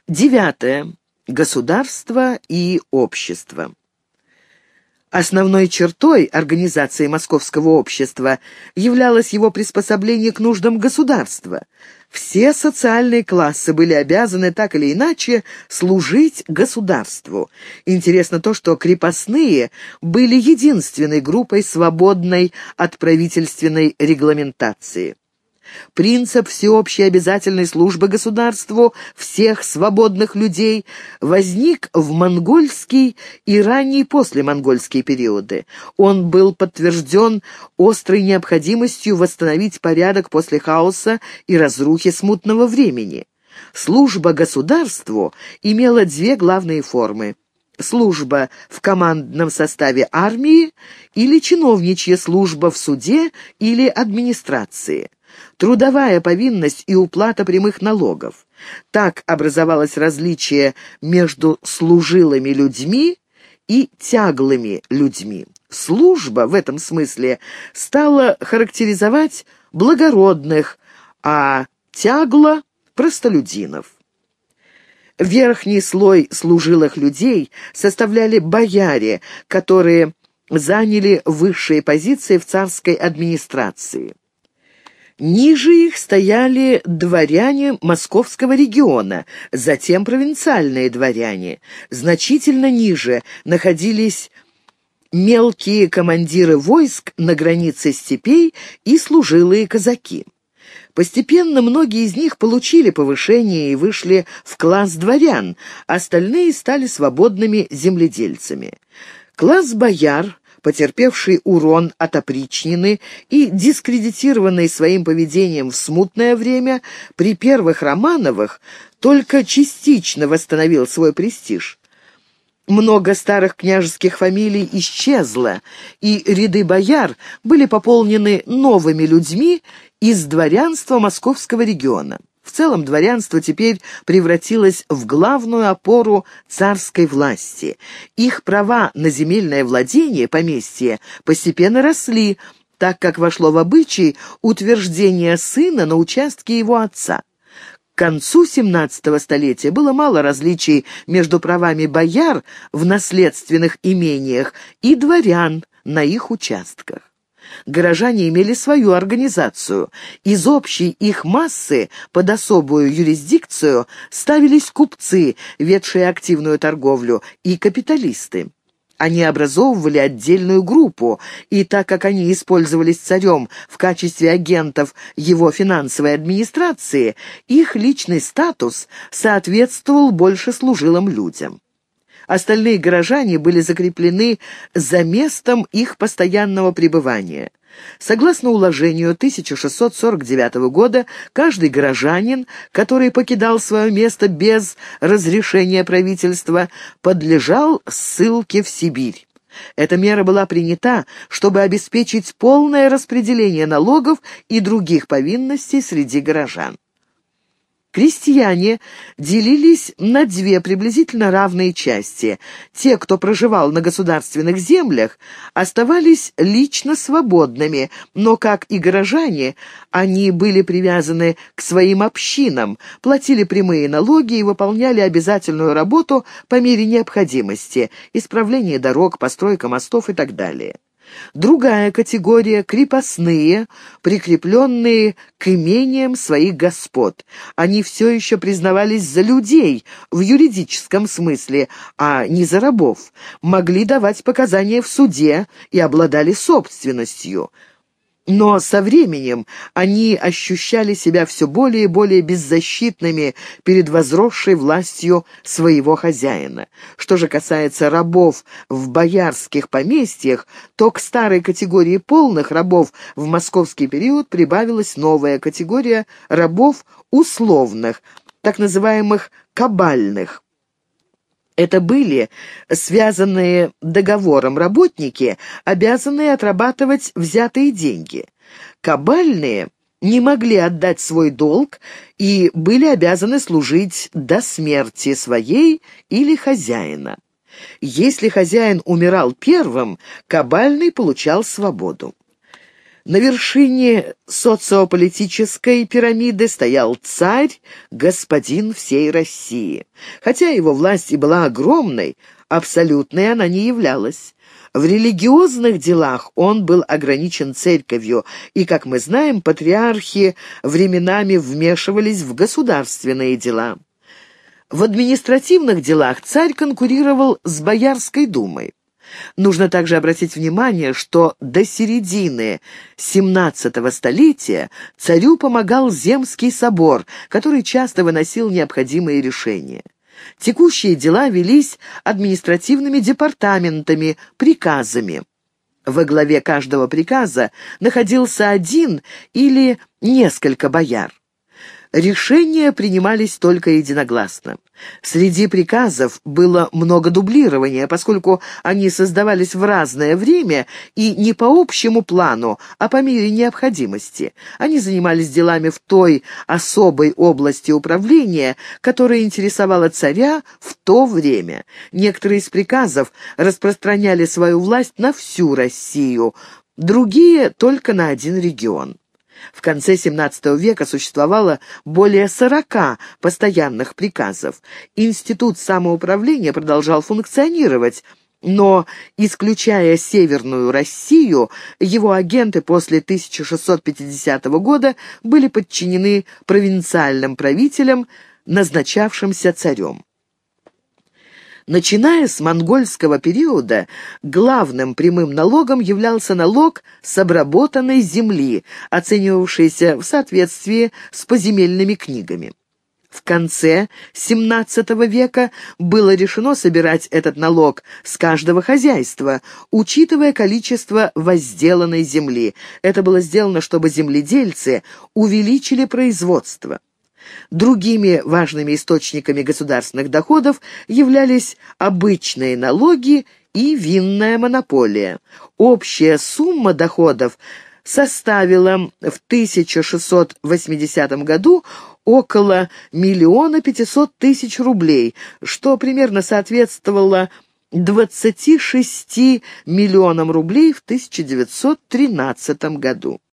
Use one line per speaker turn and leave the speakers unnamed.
Девятое. Государство и общество. Основной чертой организации московского общества являлось его приспособление к нуждам государства. Все социальные классы были обязаны так или иначе служить государству. Интересно то, что крепостные были единственной группой, свободной от правительственной регламентации. Принцип всеобщей обязательной службы государству всех свободных людей возник в монгольский и ранние послемонгольские периоды. Он был подтвержден острой необходимостью восстановить порядок после хаоса и разрухи смутного времени. Служба государству имела две главные формы: служба в командном составе армии или чиновничья служба в суде или администрации. Трудовая повинность и уплата прямых налогов. Так образовалось различие между служилыми людьми и тяглыми людьми. Служба в этом смысле стала характеризовать благородных, а тягло – простолюдинов. Верхний слой служилых людей составляли бояре, которые заняли высшие позиции в царской администрации. Ниже их стояли дворяне московского региона, затем провинциальные дворяне. Значительно ниже находились мелкие командиры войск на границе степей и служилые казаки. Постепенно многие из них получили повышение и вышли в класс дворян, остальные стали свободными земледельцами. Класс бояр, потерпевший урон от опричнины и дискредитированный своим поведением в смутное время, при первых Романовых только частично восстановил свой престиж. Много старых княжеских фамилий исчезло, и ряды бояр были пополнены новыми людьми из дворянства московского региона. В целом дворянство теперь превратилось в главную опору царской власти. Их права на земельное владение поместья постепенно росли, так как вошло в обычай утверждение сына на участке его отца. К концу XVII столетия было мало различий между правами бояр в наследственных имениях и дворян на их участках. Горожане имели свою организацию. Из общей их массы под особую юрисдикцию ставились купцы, ведшие активную торговлю, и капиталисты. Они образовывали отдельную группу, и так как они использовались царем в качестве агентов его финансовой администрации, их личный статус соответствовал больше служилым людям. Остальные горожане были закреплены за местом их постоянного пребывания. Согласно уложению 1649 года, каждый горожанин, который покидал свое место без разрешения правительства, подлежал ссылке в Сибирь. Эта мера была принята, чтобы обеспечить полное распределение налогов и других повинностей среди горожан. Крестьяне делились на две приблизительно равные части. Те, кто проживал на государственных землях, оставались лично свободными, но, как и горожане, они были привязаны к своим общинам, платили прямые налоги и выполняли обязательную работу по мере необходимости – исправление дорог, постройка мостов и так далее. Другая категория – крепостные, прикрепленные к имениям своих господ. Они все еще признавались за людей в юридическом смысле, а не за рабов, могли давать показания в суде и обладали собственностью. Но со временем они ощущали себя все более и более беззащитными перед возросшей властью своего хозяина. Что же касается рабов в боярских поместьях, то к старой категории полных рабов в московский период прибавилась новая категория рабов условных, так называемых кабальных. Это были связанные договором работники, обязанные отрабатывать взятые деньги. Кабальные не могли отдать свой долг и были обязаны служить до смерти своей или хозяина. Если хозяин умирал первым, кабальный получал свободу. На вершине социополитической пирамиды стоял царь, господин всей России. Хотя его власть и была огромной, абсолютной она не являлась. В религиозных делах он был ограничен церковью, и, как мы знаем, патриархи временами вмешивались в государственные дела. В административных делах царь конкурировал с Боярской думой. Нужно также обратить внимание, что до середины XVII столетия царю помогал Земский собор, который часто выносил необходимые решения. Текущие дела велись административными департаментами, приказами. Во главе каждого приказа находился один или несколько бояр. Решения принимались только единогласно. Среди приказов было много дублирования, поскольку они создавались в разное время и не по общему плану, а по мере необходимости. Они занимались делами в той особой области управления, которая интересовала царя в то время. Некоторые из приказов распространяли свою власть на всю Россию, другие — только на один регион. В конце XVII века существовало более 40 постоянных приказов. Институт самоуправления продолжал функционировать, но, исключая Северную Россию, его агенты после 1650 года были подчинены провинциальным правителям, назначавшимся царем. Начиная с монгольского периода, главным прямым налогом являлся налог с обработанной земли, оценивавшийся в соответствии с поземельными книгами. В конце XVII века было решено собирать этот налог с каждого хозяйства, учитывая количество возделанной земли. Это было сделано, чтобы земледельцы увеличили производство. Другими важными источниками государственных доходов являлись обычные налоги и винная монополия. Общая сумма доходов составила в 1680 году около 1 500 000 рублей, что примерно соответствовало 26 миллионам рублей в 1913 году.